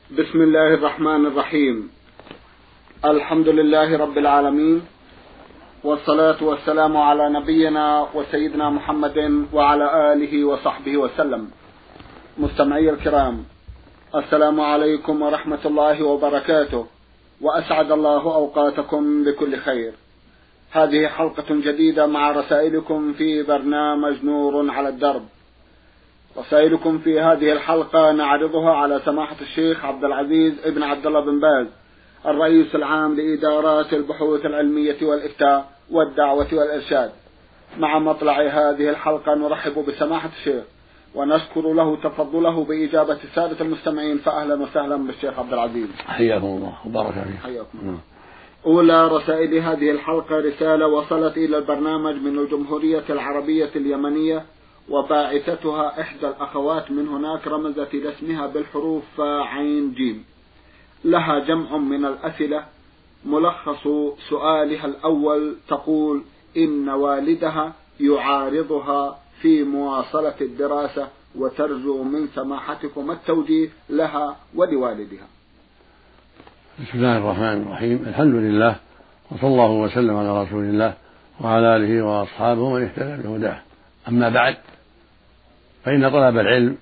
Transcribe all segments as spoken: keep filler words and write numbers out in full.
بسم الله الرحمن الرحيم. الحمد لله رب العالمين، والصلاة والسلام على نبينا وسيدنا محمد وعلى آله وصحبه وسلم. مستمعي الكرام، السلام عليكم ورحمة الله وبركاته، وأسعد الله أوقاتكم بكل خير. هذه حلقة جديدة مع رسائلكم في برنامج نور على الدرب. رسائلكم في هذه الحلقة نعرضها على سماحة الشيخ عبد العزيز ابن عبد الله بن باز، الرئيس العام لإدارات البحوث العلمية والإفتاء والدعوة والإرشاد. مع مطلع هذه الحلقة نرحب بسماحة الشيخ ونشكر له تفضله بإجابة السادة المستمعين، فأهلا وسهلا بالشيخ عبد العزيز. حياكم الله وبارك فيك. حياكم الله. أولى رسائل هذه الحلقة رسالة وصلت إلى البرنامج من الجمهورية العربية اليمنية، وباعثتها إحدى الأخوات من هناك رمزت إلى اسمها بالحروف فا عين جيم. لها جمع من الأسئلة. ملخص سؤالها الأول تقول إن والدها يعارضها في مواصلة الدراسة، وترجو من سماحتكم التوجيه لها ولوالدها. بسم الله الرحمن الرحيم. الحمد لله، وصلى الله وسلم على رسول الله وعلى آله وأصحابه ومن اهتدى بهداه. أما بعد، فإن طلب العلم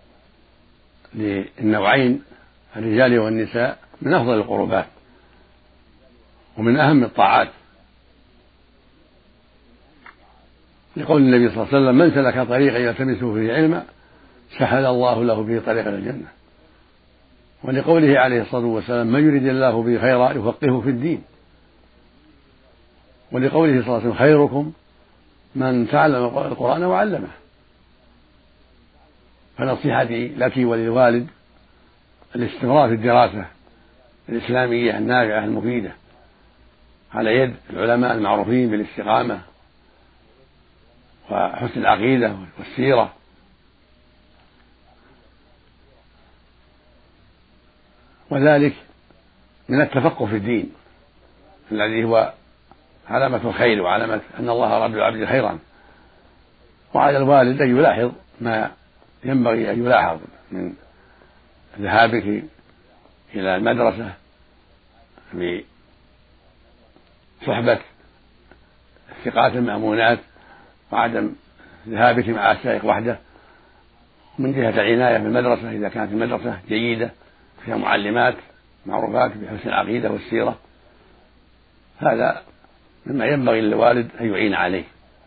للنوعين الرجال والنساء من أفضل القربات ومن أهم الطاعات، لقول النبي صلى الله عليه وسلم: من سلك طريقا يلتمس فيه علما سهل الله له به طريقا إلى الجنة. ولقوله عليه الصلاة والسلام: من يريد الله به خيرا يفقهه في الدين. ولقوله صلى الله عليه وسلم: خيركم من تعلم القرآن وعلمه. فنصيحتي لك وللوالد الاستمرار في الدراسة الإسلامية النافعة المفيدة على يد العلماء المعروفين بالاستقامة وحسن العقيدة والسيرة، وذلك من التفقه في الدين الذي هو علامة الخير وعلامة أن الله أراد بالعبد خيرا. وعلى الوالد أن يلاحظ ما ينبغي أن يلاحظ من ذهابك إلى المدرسة بصحبة الثقات المأمونات، وعدم ذهابك مع السائق وحده. من جهة العناية بالمدرسة، إذا كانت المدرسة جيدة فيها معلمات معروفات بحسن العقيدة والسيرة، هذا مما ينبغي للوالد أن يعين عليه.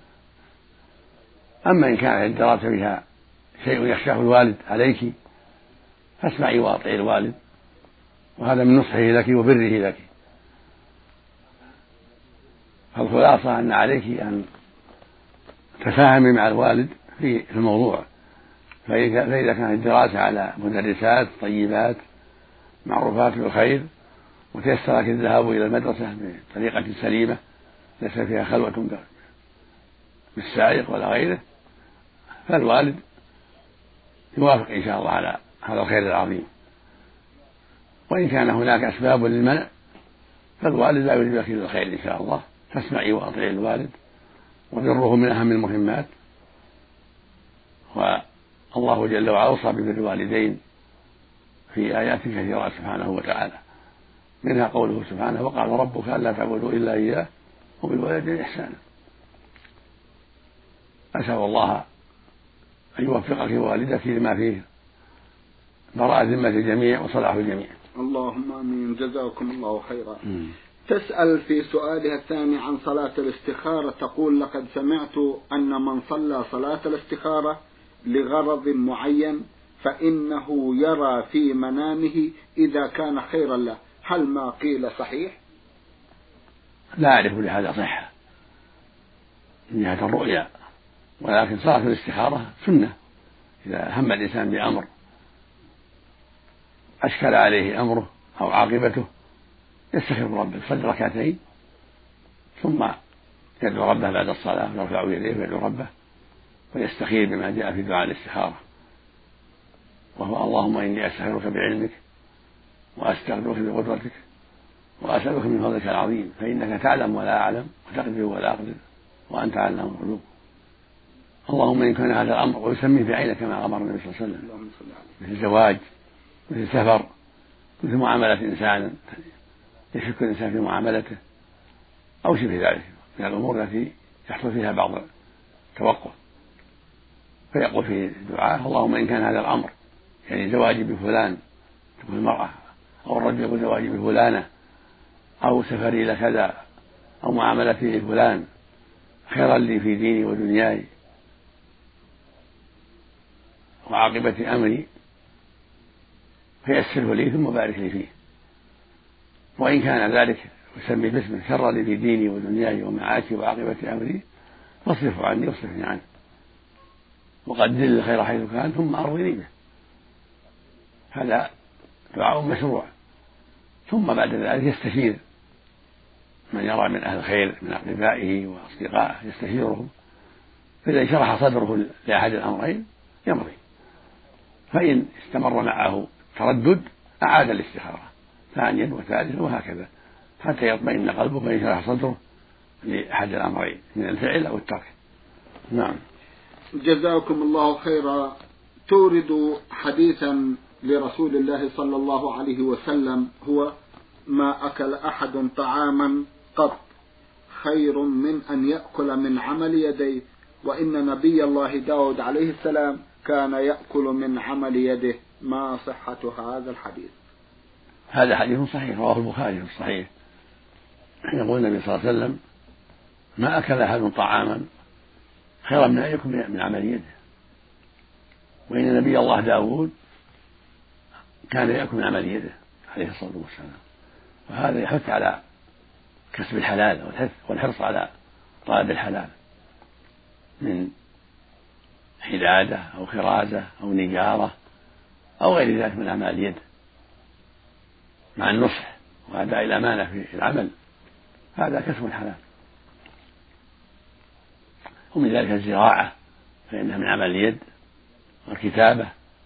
أما إن كانت الدراسة فيها شيء يخشاه الوالد عليك فاسمعي واطيعي الوالد، وهذا من نصحه لك وبره لك. فالخلاصة أن عليك أن تفاهمي مع الوالد في الموضوع. فإذا كانت الدراسة على مدرسات طيبات معروفات بالخير، وتيسر لك الذهاب إلى المدرسة بطريقة سليمة ليس فيها خلوة بالسائق ولا غيره، فالوالد يوافق إن شاء الله على هذا الخير العظيم. وإن كان هناك أسباب للمنع فالوالد لا يريد لك إلا الخير إن شاء الله. فاسمعي وأطيعي الوالد، وبره من أهم المهمات. والله جل وعلا أوصى ببر الوالدين في آيات كثيرة سبحانه وتعالى، منها قوله سبحانه: وقال ربك ألا تعبدوا إلا إياه وبالوالدين إحسانا. أسأل الله أن يوفقك ووالدك لما فيه براءة ذمة الجميع وصلاح الجميع. اللهم آمين. جزاكم الله خيرا. م. تسأل في سؤالها الثاني عن صلاة الاستخارة، تقول: لقد سمعت أن من صلى صلاة الاستخارة لغرض معين فإنه يرى في منامه إذا كان خيرا له، هل ما قيل صحيح؟ لا أعرف لهذا صحة من جهة الرؤيا، ولكن صلاة الاستخارة سنة. إذا هم الإنسان بأمر أشكل عليه أمره أو عاقبته يستخير ربه، يصلي ركعتين ثم يدعو ربه بعد الصلاة، يرفع يديه ويدعو ربه ويستخير بما جاء في دعاء الاستخارة، وهو: اللهم إني أستخيرك بعلمك وأستغفرك بقدرتك وأسألك من فضلك العظيم، فإنك تعلم ولا أعلم وتقدر ولا أقدر وأنت علام الغيوب. اللهم إن كان هذا الأمر، ويسميه بعينه كما أمر النبي صلى الله عليه وسلم، مثل زواج، مثل سفر، مثل معاملة إنسان يشك الإنسان في معاملته أو شبه ذلك من الأمور التي يحصل فيها بعض التوقف، فيقول في الدعاء اللهم إن كان هذا الأمر يعني زواجي بفلان تكون المرأة، أو الرجل يقول زواجي بفلانة، أو سفري إلى كذا، أو معاملتي لفلان خيرا لي في ديني ودنياي وعاقبة أمري فيسره لي ثم بارك لي فيه. وإن كان ذلك يسمي باسم شر لي في ديني ودنياي ومعاشي وعاقبة أمري فاصرفه عني واصرفني عنه، وقدر لي الخير حيث كان ثم أرضني به. هذا دعاء مشروع. ثم بعد ذلك يستشير من يرى من أهل الخير من أقربائه وأصدقائه يستشيرهم، فإذا شرح صدره لأحد الأمرين يمضي، فإن استمر معه تردد أعاد الاستخارة ثانيا وثالثا وهكذا حتى يطمئن قلبه وإن شرح صدره لأحد الأمرين من الفعل أو الترك. نعم. جزاكم الله خيرا. تورد حديثا لرسول الله صلى الله عليه وسلم هو: ما أكل أحد طعاما قط خير من أن يأكل من عمل يديه، وإن نبي الله داود عليه السلام كان يأكل من عمل يده. ما صحة هذا الحديث؟ هذا حديث صحيح رواه البخاري في الصحيح. يقول النبي صلى الله عليه وسلم: ما أكل أحد طعاما خيرا من أن يأكل من عمل يده، وإن نبي الله داود كان يأكل من عمل يده عليه الصلاة والسلام. وهذا يحث على كسب الحلال والحرص على طلب الحلال من حدادة أو خرازة أو نجارة أو غير ذلك من أعمال اليد، مع النصح وأداء الأمانة في العمل، هذا كسب حلال. ومن ذلك الزراعة فإنها من عمل اليد، والكتابة،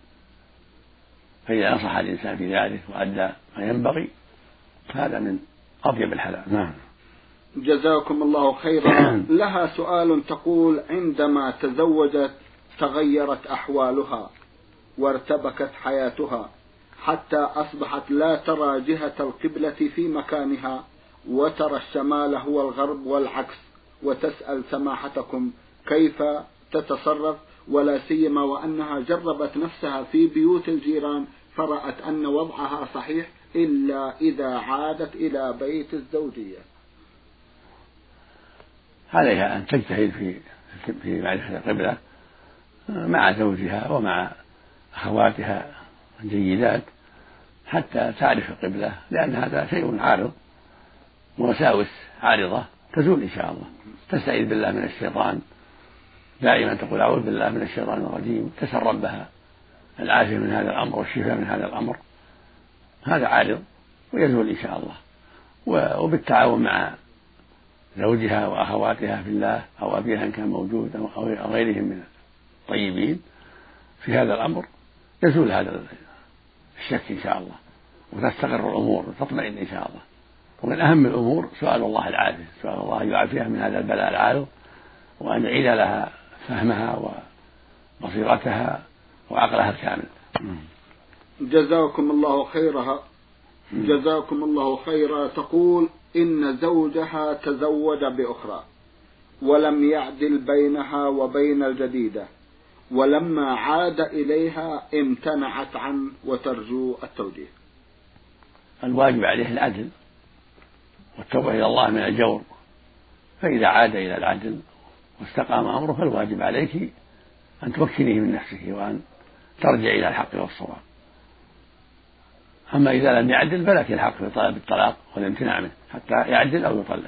فإذا نصح الإنسان في ذلك وأدى ما ينبغي هذا من أطيب الحلال. نعم. جزاكم الله خيرا. لها سؤال تقول: عندما تزوجت تغيرت أحوالها وارتبكت حياتها حتى أصبحت لا ترى جهة القبلة في مكانها وترى الشمال هو الغرب والعكس، وتسأل سماحتكم كيف تتصرف، ولا سيما وأنها جربت نفسها في بيوت الجيران فرأت أن وضعها صحيح إلا إذا عادت إلى بيت الزوجية. عليها أن تجتهد في في معرفة القبلة مع زوجها ومع أخواتها الجيدات حتى تعرف القبلة، لأن هذا شيء عارض، ووساوس عارضة تزول إن شاء الله. تستعيذ بالله من الشيطان دائما، تقول أعوذ بالله من الشيطان الرجيم، تسأل ربها العافية من هذا الأمر والشفاء من هذا الأمر، هذا عارض ويزول إن شاء الله. وبالتعاون مع زوجها وأخواتها في الله أو أبيها إن كان موجود أو غيرهم من الطيبين في هذا الأمر يزول هذا الشك إن شاء الله، وتستقر الأمور وتطمئن إن شاء الله. ومن أهم الأمور سؤال الله العافية، سؤال الله أن يعافيها من هذا البلاء العارض، وأن يعيد لها فهمها وبصيرتها وعقلها الكامل. جزاكم الله خيرها. جزاكم الله خيرا. تقول: إن زوجها تزوج بأخرى ولم يعدل بينها وبين الجديدة، ولما عاد إليها امتنعت عنه وترجو التوجيه. الواجب عليه العدل والتوبة إلى الله من الجور، فإذا عاد إلى العدل واستقام أمره فالواجب عليك أن تمكنيه من نفسك وأن ترجع إلى الحق والصواب. أما إذا لم يعدل فلك الحق في طلب الطلاق والامتناع منه حتى يعدل أو يطلق.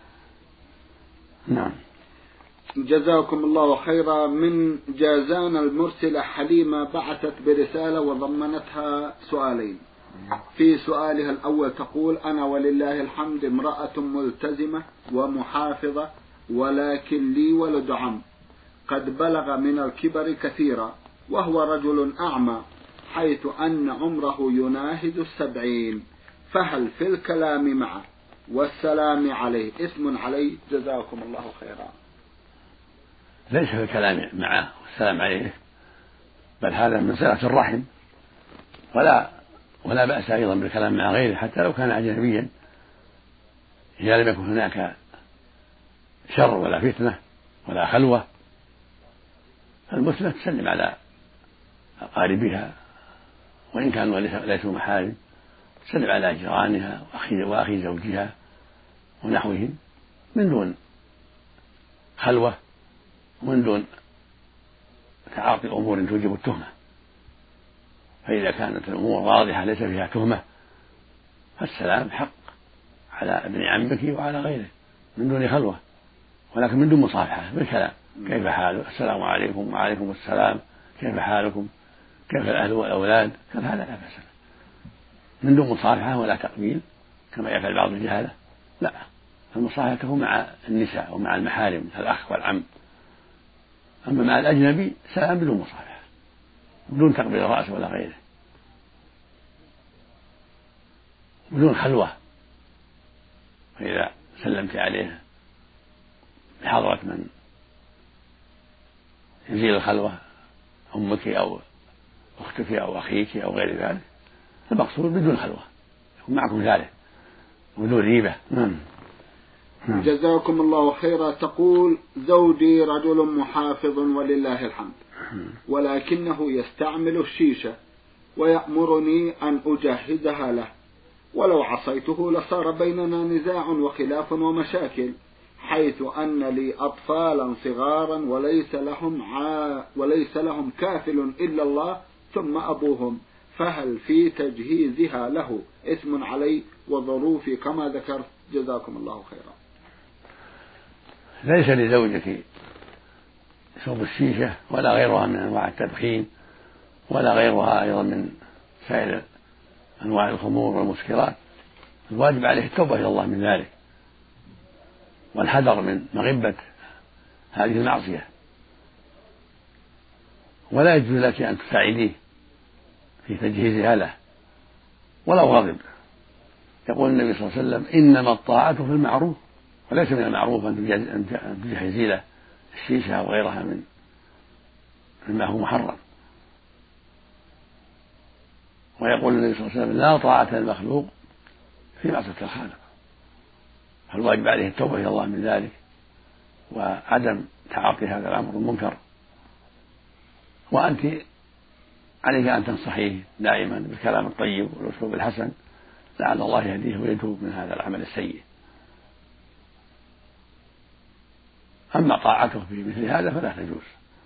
نعم. جزاكم الله خيرا. من جازان المرسلة حليمة بعثت برسالة وضمنتها سؤالين. في سؤالها الأول تقول: أنا ولله الحمد امرأة ملتزمة ومحافظة، ولكن لي ولد عم قد بلغ من الكبر كثيرا، وهو رجل أعمى حيث أن عمره يناهز السبعين، فهل في الكلام معه والسلام عليه إثم عليه؟ جزاكم الله خيرا. ليس في الكلام معه والسلام عليه، بل هذا من صلة الرحم، ولا ولا بأس أيضا بالكلام مع غيره حتى لو كان أجنبيا إذا لم يكن هناك شر ولا فتنة ولا خلوة. فالمسلمة تسلم على أقاربها وإن كانوا ليسوا محارم، تسلم على جيرانها وأخي زوجها ونحوهم من دون خلوة ومن دون تعاطي أمور توجب التهمة. فإذا كانت الأمور واضحة ليس فيها تهمة فالسلام حق على ابن عمك وعلى غيره من دون خلوة، ولكن من دون مصافحة بالكلام: كيف حالك؟ السلام عليكم. وعليكم السلام. كيف حالكم؟ كيف الأهل والأولاد؟ كيف هذا لا بأس من دون مصافحة ولا تقبيل كما يفعل بعض الجهالة. لا، المصافحة تكون مع النساء ومع المحارم الأخ والعم. أما مع الأجنبي سلام بدون مصافحة بدون تقبيل الرأس ولا غيره، بدون خلوة. فإذا سلمت عليه بحضرة من يزيل الخلوة، أمك أو أختك أو أخيك أو غير ذلك، المقصود بدون خلوة يكون معكم ذلك بدون ريبة. نعم. جزاكم الله خيرا. تقول: زوجي رجل محافظ ولله الحمد، ولكنه يستعمل الشيشة ويأمرني أن أجهزها له، ولو عصيته لصار بيننا نزاع وخلاف ومشاكل، حيث أن لي أطفالا صغارا وليس لهم عا وليس لهم كافل إلا الله ثم أبوهم، فهل في تجهيزها له إثم علي وظروفي كما ذكرت؟ جزاكم الله خيرا. ليس لزوجك شرب الشيشة ولا غيرها من أنواع التدخين ولا غيرها أيضا من سائر أنواع الخمور والمسكرات. الواجب عليه التوبة إلى الله من ذلك والحذر من مغبة هذه المعصية، ولا يجوز لك أن تساعديه في تجهيزها له ولو غضب. يقول النبي صلى الله عليه وسلم: إنما الطاعة في المعروف، وليس من المعروف أن تجهزي له الشيشة أو غيرها من مما هو محرم. ويقول النبي صلى الله عليه وسلم: لا طاعة للمخلوق في معصية الخالق. فالواجب عليه التوبة إلى الله من ذلك وعدم تعاطي هذا الأمر المنكر. وأنت عليك أن تنصحيه دائما بالكلام الطيب والأسلوب الحسن لعل الله يهديه ويتوب من هذا العمل السيء. أما طاعته في مثل هذا فلا تجوز.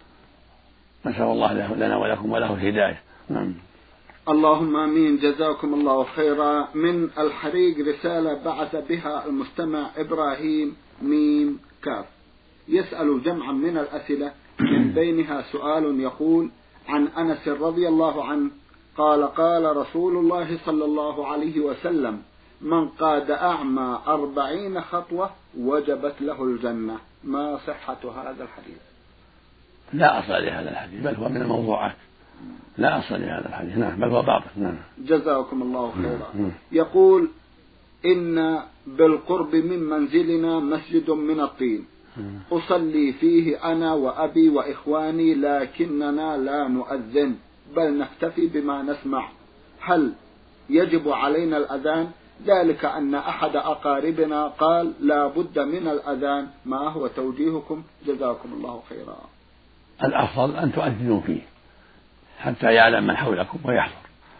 نسأل الله لنا ولكم وله الهداية. نعم. اللهم آمين. جزاكم الله خيرا. من الحريق رسالة بعث بها المستمع إبراهيم ميم كاف، يسأل جمعا من الأسئلة من بينها سؤال يقول: عن أنس رضي الله عنه قال: قال رسول الله صلى الله عليه وسلم: من قاد أعمى أربعين خطوة وجبت له الجنة. ما صحة هذا الحديث؟ لا أصل لهذا الحديث، بل هو من الموضوعات. لا أصل لهذا الحديث. نعم، بل هو باطل. نعم. جزاكم الله خيرا. يقول: إن بالقرب من منزلنا مسجد من الطين أصلي فيه أنا وأبي وإخواني، لكننا لا نؤذن بل نكتفي بما نسمع، هل يجب علينا الأذان؟ ذلك أن أحد أقاربنا قال لا بد من الأذان. ما هو توجيهكم؟ جزاكم الله خيرا. الأفضل أن تؤذنوا فيه حتى يعلم من حولكم ويحضر،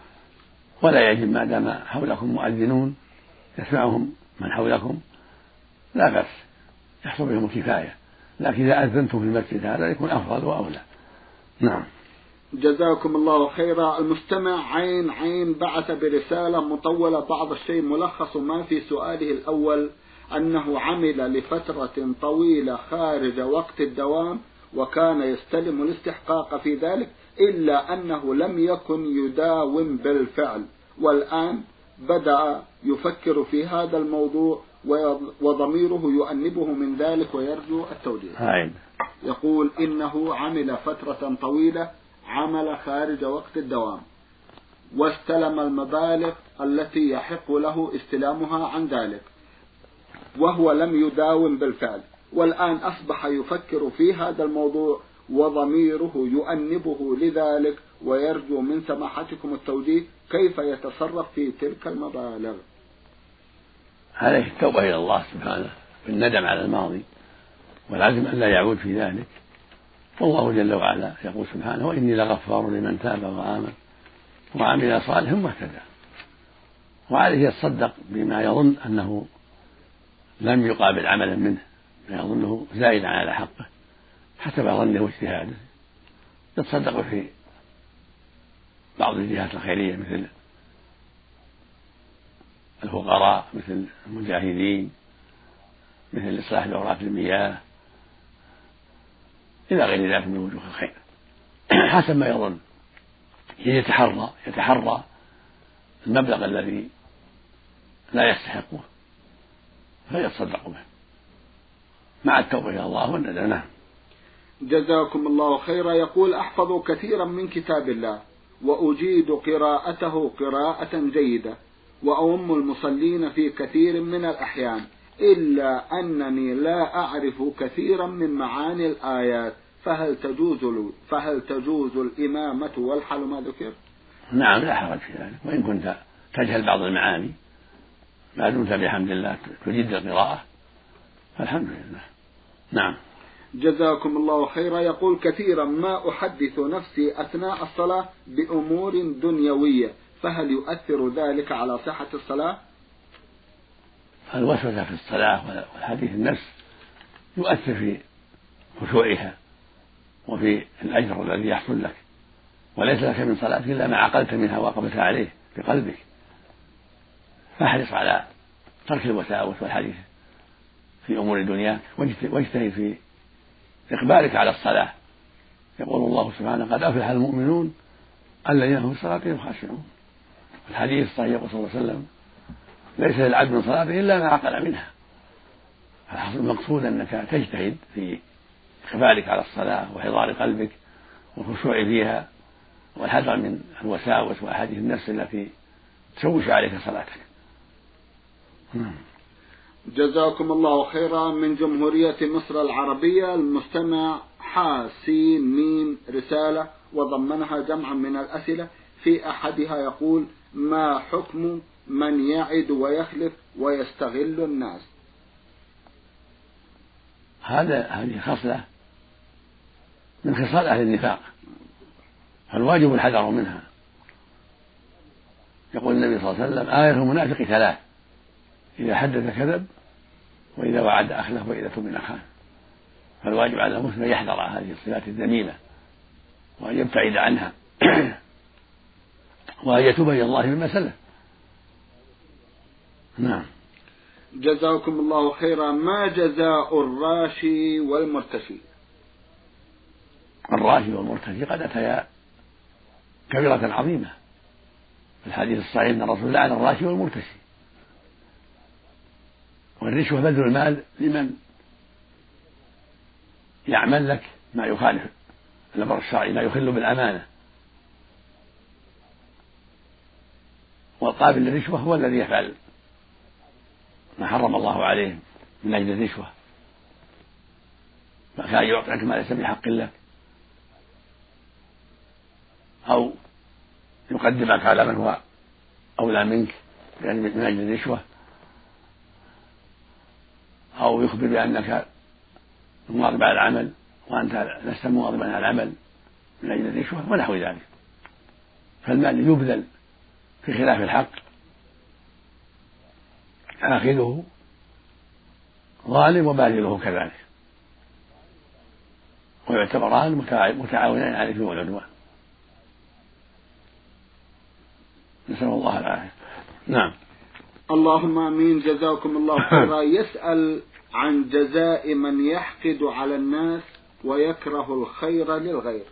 ولا يجب ما دام حولكم مؤذنون يسمعهم من حولكم لا بأس، يحصل بهم الكفاية، لكن إذا أذنتم في المسجد هذا يكون أفضل وأولى. نعم. جزاكم الله خيرا. المستمع عين عين بعث برسالة مطولة بعض الشيء، ملخص ما في سؤاله الأول أنه عمل لفترة طويلة خارج وقت الدوام وكان يستلم الاستحقاق في ذلك، إلا أنه لم يكن يداوم بالفعل، والآن بدأ يفكر في هذا الموضوع وضميره يؤنبه من ذلك ويرجو التوجيه. يقول: إنه عمل فترة طويلة عمل خارج وقت الدوام واستلم المبالغ التي يحق له استلامها عن ذلك وهو لم يداوم بالفعل، والآن أصبح يفكر في هذا الموضوع وضميره يؤنبه لذلك ويرجو من سماحتكم التوجيه كيف يتصرف في تلك المبالغ. عليه التوبة إلى الله سبحانه بالندم على الماضي والعزم أن لا يعود في ذلك، والله جل وعلا يقول سبحانه وإني لغفار لمن تاب وآمن وعمل صالحا واهتدى. وعليه يتصدق بما يظن أنه لم يقابل عملا منه، ما يظنه زائدا على حقه حسب ظنه واجتهاده، يتصدق في بعض الجهات الخيرية مثل الفقراء، مثل المجاهدين، مثل إصلاح دورات المياه، إلى غير ذلك من وجوه الخير حسب ما يظن. يتحرى يتحرى المبلغ الذي لا يستحقه فيتصدق به مع التوبة إلى الله والندم. جزاكم الله خيرا. يقول أحفظ كثيرا من كتاب الله وأجيد قراءته قراءة جيدة وأؤم المصلين في كثير من الأحيان، إلا أنني لا أعرف كثيرا من معاني الآيات، فهل تجوز فهل تجوز الإمامة والحل ما ذكر؟ نعم لا حرج في ذلك، وإن كنت تجهل بعض المعاني ما دمت بحمد الله تجيد القراءة فالحمد لله. نعم. جزاكم الله خيرا. يقول كثيرا ما أحدث نفسي أثناء الصلاة بأمور دنيوية، فهل يؤثر ذلك على صحة الصلاة؟ الوسوسة في الصلاة والحديث النفس يؤثر في خشوعها وفي الأجر الذي يحصل لك، وليس لك من صلاتك إلا ما عقلت منها وقفت عليه بقلبك، فاحرص على ترك الوساوس والحديث في أمور دنياك واجتهد في إقبالك على الصلاة. يقول الله سبحانه قد أفلح المؤمنون الذين هم في صلاتهم خاشعون. الحديث الصحيح يقول صلى الله عليه وسلم ليس للعبد من صلاته إلا ما عقل منها. المقصود أنك تجتهد في إقبالك على الصلاة وحضار قلبك والخشوع فيها والحذر من الوساوس وأحاديث النفس التي تشوش عليك صلاتك. جزاكم الله خيرا. من جمهورية مصر العربية المستمع حاسين ميم رسالة وضمنها جمعا من الأسئلة، في أحدها يقول ما حكم من يعد ويخلف ويستغل الناس؟ هذا هذه خصلة من خصال أهل النفاق، فالواجب الحذر منها. يقول النبي صلى الله عليه وسلم آية المنافق ثلاث: إذا حدث كذب، وإذا وعد أخلف، وإذا اؤتمن خان. فالواجب على المسلم يحذر هذه الصفات الذميمة وأن يبتعد عنها وأن يتوب إلى الله مما سلف. نعم. جزاكم الله خيرا. ما جزاء الراشي والمرتشي؟ الراشي والمرتشي قد أتيا كبيرة عظيمة. في الحديث الصحيح أن الرسول لعن الراشي والمرتشي. والرشوة بذل المال لمن يعمل لك ما يخالف الأمر الشرعي، ما يخل بالأمانة، والقابل للرشوة هو الذي يفعل ما حرم الله عليه من أجل الرشوة، فكان يعطيك ما ليس بحق لك، أو يقدمك على من هو أولى منك يعني من أجل الرشوة، أو يخبر بأنك مواظب على العمل وأنت لست مواظبا على العمل من أجل الرشوة ونحو ذلك. فالمال يبذل في خلاف الحق آخذه ظالم وباذله كذلك، ويعتبران متعاونان على الإثم والعدوان. نسأل الله العافية. نعم. اللهم آمين. جزاكم الله خيرا. يسأل عن جزاء من يحقد على الناس ويكره الخير للغير.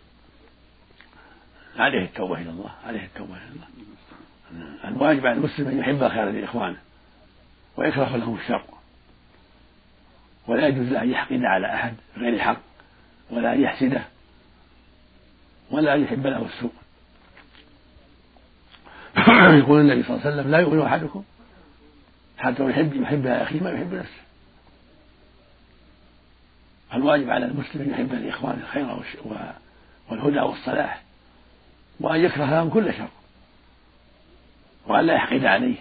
عليه التوبة إلى الله، عليه التوبة إلى الله. الواجب على المسلم أن يحب الخير لإخوانه ويكره لهم الشر، ولا يجوز له أن يحقد على أحد غير حق، ولا أن يحسده، ولا أن يحب له السوء. يقول النبي صلى الله عليه وسلم لا يؤمن أحدكم حتى يحب يحب أخيه ما يحب نفسه. الواجب على المسلم أن يحب لإخوانه الخير والهدى والصلاح، وأن يكره لهم كل شر وأن لا يحقد عليه.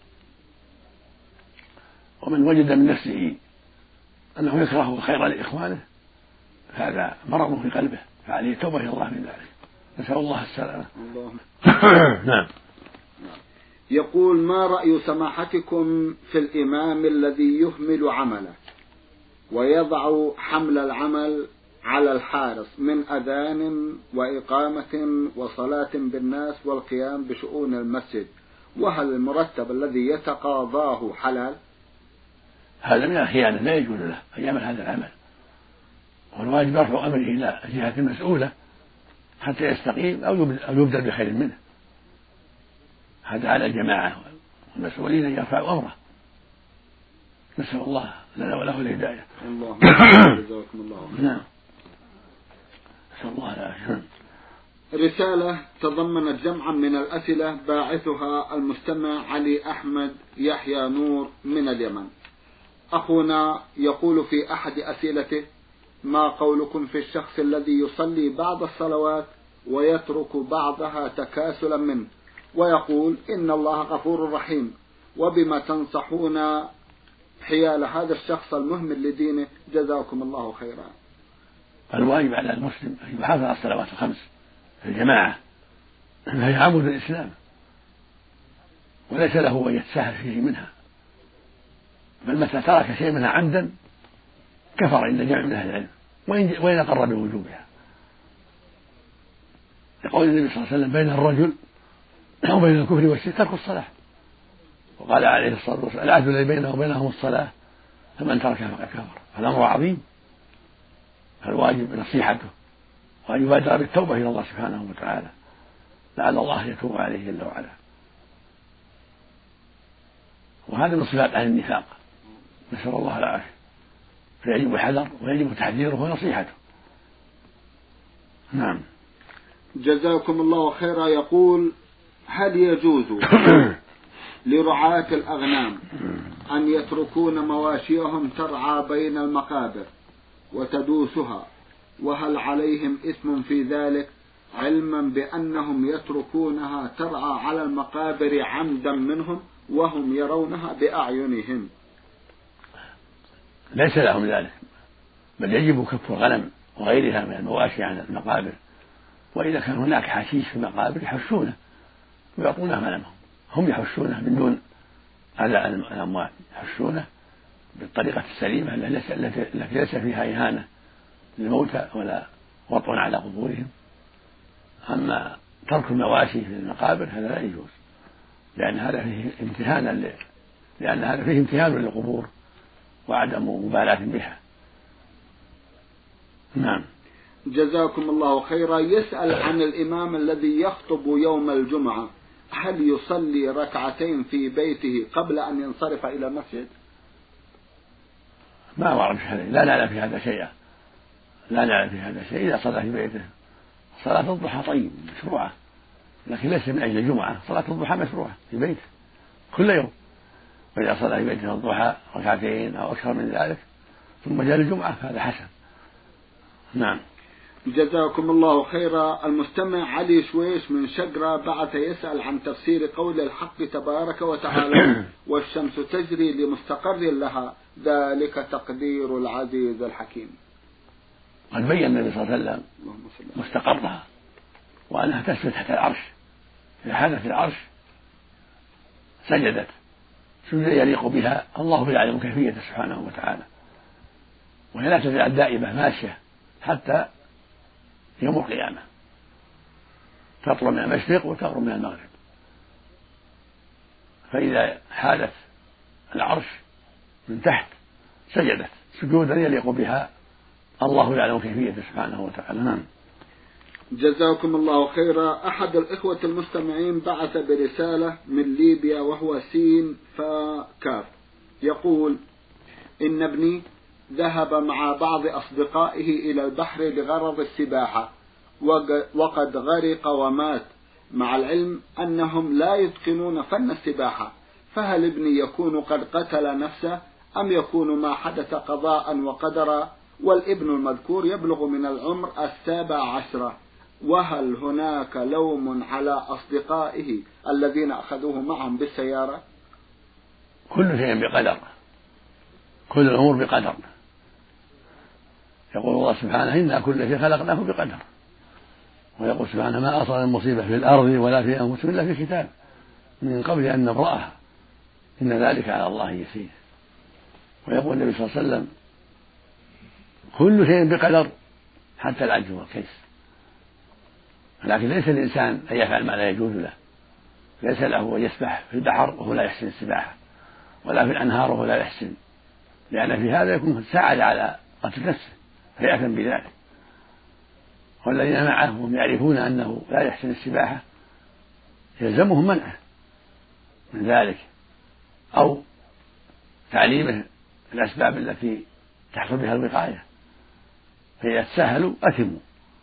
ومن وجد من نفسه أنه يكره الخير لإخوانه هذا مرض في قلبه، فعليه توبة إلى الله من ذلك، نسأل الله السلامة. نعم. يقول: ما رأي سماحتكم في الإمام الذي يهمل عمله ويضع حمل العمل على الحارس من أذان وإقامة وصلاة بالناس والقيام بشؤون المسجد، وهل المرتب الذي يتقاضاه حلال؟ هذا من الخيانة، لا يجوز له أن يعمل هذا العمل، والواجب رفع أمره إلى جهة المسؤولة حتى يستقيم أو يبدل بخير منه. هذا على الجماعة والمسؤولين أن يرفعوا أمره. نسأل الله لنا وله الهداية. اللهم جزاكم الله. نعم. نسأل الله العافية. رسالة تضمنت جمعا من الأسئلة باعثها المستمع علي أحمد يحيى نور من اليمن. أخونا يقول في أحد أسئلته: ما قولكم في الشخص الذي يصلي بعض الصلوات ويترك بعضها تكاسلا منه، ويقول إن الله غفور رحيم، وبما تنصحون حيال هذا الشخص المهمل لدينه جزاكم الله خيرا؟ الواجب على المسلم أن يحافظ على الصلوات الخمس في الجماعة، فهي عمود الإسلام وليس له أن يتساهل فيه منها، بل متى ترك شيء منها عمدا كفر عند جمع من أهل العلم وإن أقر بوجوبها. يقول النبي صلى الله عليه وسلم: بين الرجل وبين الكفر والشرك ترك الصلاة، وقال عليه الصلاة والسلام: العهد الذي بينه وبينهم الصلاة فمن تركها فقد كفر. فالأمر عظيم، فالواجب نصيحته وأن يبادر بالتوبة إلى الله سبحانه وتعالى لعل الله يتوب عليه جل وعلا. وهذا من صفات أهل النفاق، نسأل الله العافية، فيجب الحذر ويجب تحذيره ونصيحته. نعم. جزاكم الله خيرا. يقول: هل يجوز لرعاة الأغنام أن يتركون مواشيهم ترعى بين المقابر وتدوسها، وهل عليهم إثم في ذلك، علما بأنهم يتركونها ترعى على المقابر عمدا منهم وهم يرونها بأعينهم؟ ليس لهم ذلك، بل يجب كف الغنم وغيرها من المواشي عن المقابر، وإذا كان هناك حشيش في المقابر يحشونه ويعطونه غنمهم، هم يحشونه من دون أذى الأموال، يحشونه بالطريقة السليمة التي ليس فيها إهانة للموتى ولا وطن على قبورهم. أما ترك المواشي في المقابر هذا لا يجوز، لأن هذا فيه امتهانا لأن هذا فيه امتهان للقبور وعدم مبالاة بها. نعم. جزاكم الله خيرا. يسأل عن الإمام الذي يخطب يوم الجمعة، هل يصلي ركعتين في بيته قبل أن ينصرف إلى المسجد؟ ما ورد في هذا، لا نعلم في هذا شيئا، لا نعلم في هذا شيء. إذا صلى في بيته صلاة الضحى طيب مشروعة، لكن ليس من أجل الجمعة، صلاة الضحى مشروعة في بيته كل يوم، وإذا صلى في بيته الضحى ركعتين أو أكثر من ذلك ثم جاء الجمعة فهذا حسن. نعم. جزاكم الله خيرا. المستمع علي شويش من شقرة بعث يسأل عن تفسير قول الحق تبارك وتعالى: والشمس تجري لمستقر لها ذلك تقدير العزيز الحكيم. قد بين النبي صلى الله عليه وسلم مستقرها وأنها تسجد تحت العرش، إذا حدث العرش سجدت سجد يليق بها، الله يعلم كيفيته سبحانه وتعالى، وهي لا تزال دائمة ماشية حتى يوم القيامة، تطلع من المشرق وتغرب من المغرب، فإذا حالت العرش من تحت سجدت سجودا يليق بها، الله يعلم كيفيته سبحانه وتعالى. نعم. جزاكم الله خيرا. أحد الإخوة المستمعين بعث برسالة من ليبيا وهو سين فكاف، يقول: إن ابني ذهب مع بعض أصدقائه إلى البحر لغرض السباحة وقد غرق ومات، مع العلم أنهم لا يتقنون فن السباحة، فهل ابني يكون قد قتل نفسه أم يكون ما حدث قضاء وقدرا؟ والابن المذكور يبلغ من العمر السابع عشرة، وهل هناك لوم على أصدقائه الذين أخذوه معهم بالسيارة؟ كل شيء بقدر، كل الأمور بقدر. يقول الله سبحانه إنا كل شيء خلقناه بقدر، ويقول سبحانه ما أصاب المصيبة في الأرض ولا في أنفسهم إلا في كتاب من قبل أن نبرأها إن ذلك على الله يسير. ويقول النبي صلى الله عليه وسلم كل شيء بقدر حتى العجز والكيس. لكن ليس الإنسان أن يفعل ما لا يجوز له، ليس له أن يسبح في البحر وهو لا يحسن السباحة، ولا في الأنهار وهو لا يحسن، لأن في هذا يكون ساعد على قتل نفسه فيأثم بذلك. والذين معه هم يعرفون أنه لا يحسن السباحة يلزمهم منعه من ذلك أو تعليمه الأسباب التي تحصل بها الوقاية، فإذا تساهلوا أثموا.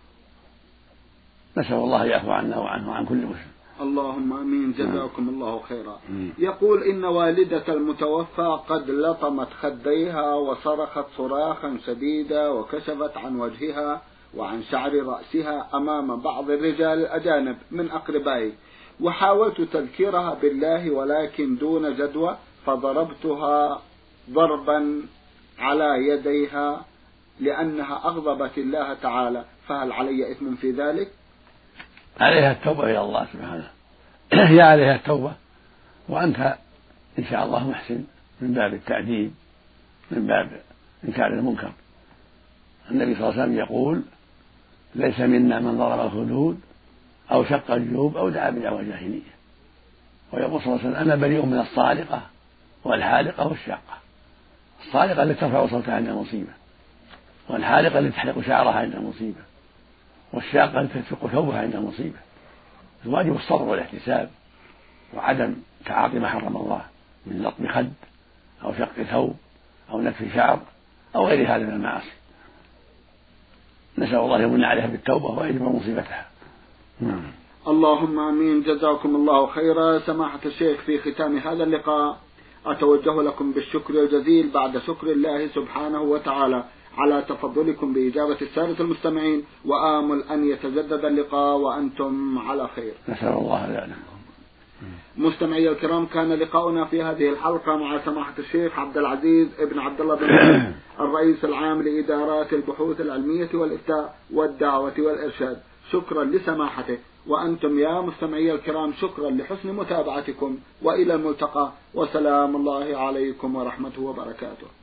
نسأل الله يعفو عنا وعنه وعن كل مسلم. اللهم آمين. جزاكم الله خيرا. يقول إن والدة المتوفى قد لطمت خديها وصرخت صراخا شديدا وكشفت عن وجهها وعن شعر رأسها أمام بعض الرجال الأجانب من أقربائي، وحاولت تذكيرها بالله ولكن دون جدوى، فضربتها ضربا على يديها لأنها أغضبت الله تعالى، فهل علي إثم في ذلك؟ عليها التوبة إلى الله سبحانه. هي عليها التوبة، وأنت إن شاء الله محسن من باب التعديل، من باب إنكار المنكر. النبي صلى الله عليه وسلم يقول ليس منا من ضرب الخدود أو شق الجيوب أو دعا بدعوى جاهلية. ويقول صلى الله عليه وسلم أنا بريء من الصالقة والحالقة والشاقة. الصالقة التي ترفع صوتها عند المصيبة، والحالقة التي تحلق شعرها عند المصيبة، والشاقة التي تشق ثوبها عند المصيبة. الواجب الصبر والاحتساب وعدم تعاطي ما حرم الله من لطم خد أو شق ثوب أو نتف شعر أو غير هذا من المعاصي. نسأل الله يمن عليها بالتوبة ويجبر مصيبتها. اللهم آمين. جزاكم الله خيرا. سماحة الشيخ، في ختام هذا اللقاء أتوجه لكم بالشكر الجزيل بعد شكر الله سبحانه وتعالى على تفضلكم بإجابة السادة المستمعين، وآمل أن يتجدد اللقاء وأنتم على خير. نسأل الله ذلك. مستمعي الكرام، كان لقاؤنا في هذه الحلقة مع سماحة الشيخ عبد العزيز ابن عبد الله بن باز الرئيس العام لإدارات البحوث العلمية والإفتاء والدعوة والإرشاد. شكرا لسماحته، وأنتم يا مستمعي الكرام شكرا لحسن متابعتكم، وإلى الملتقى، وسلام الله عليكم ورحمته وبركاته.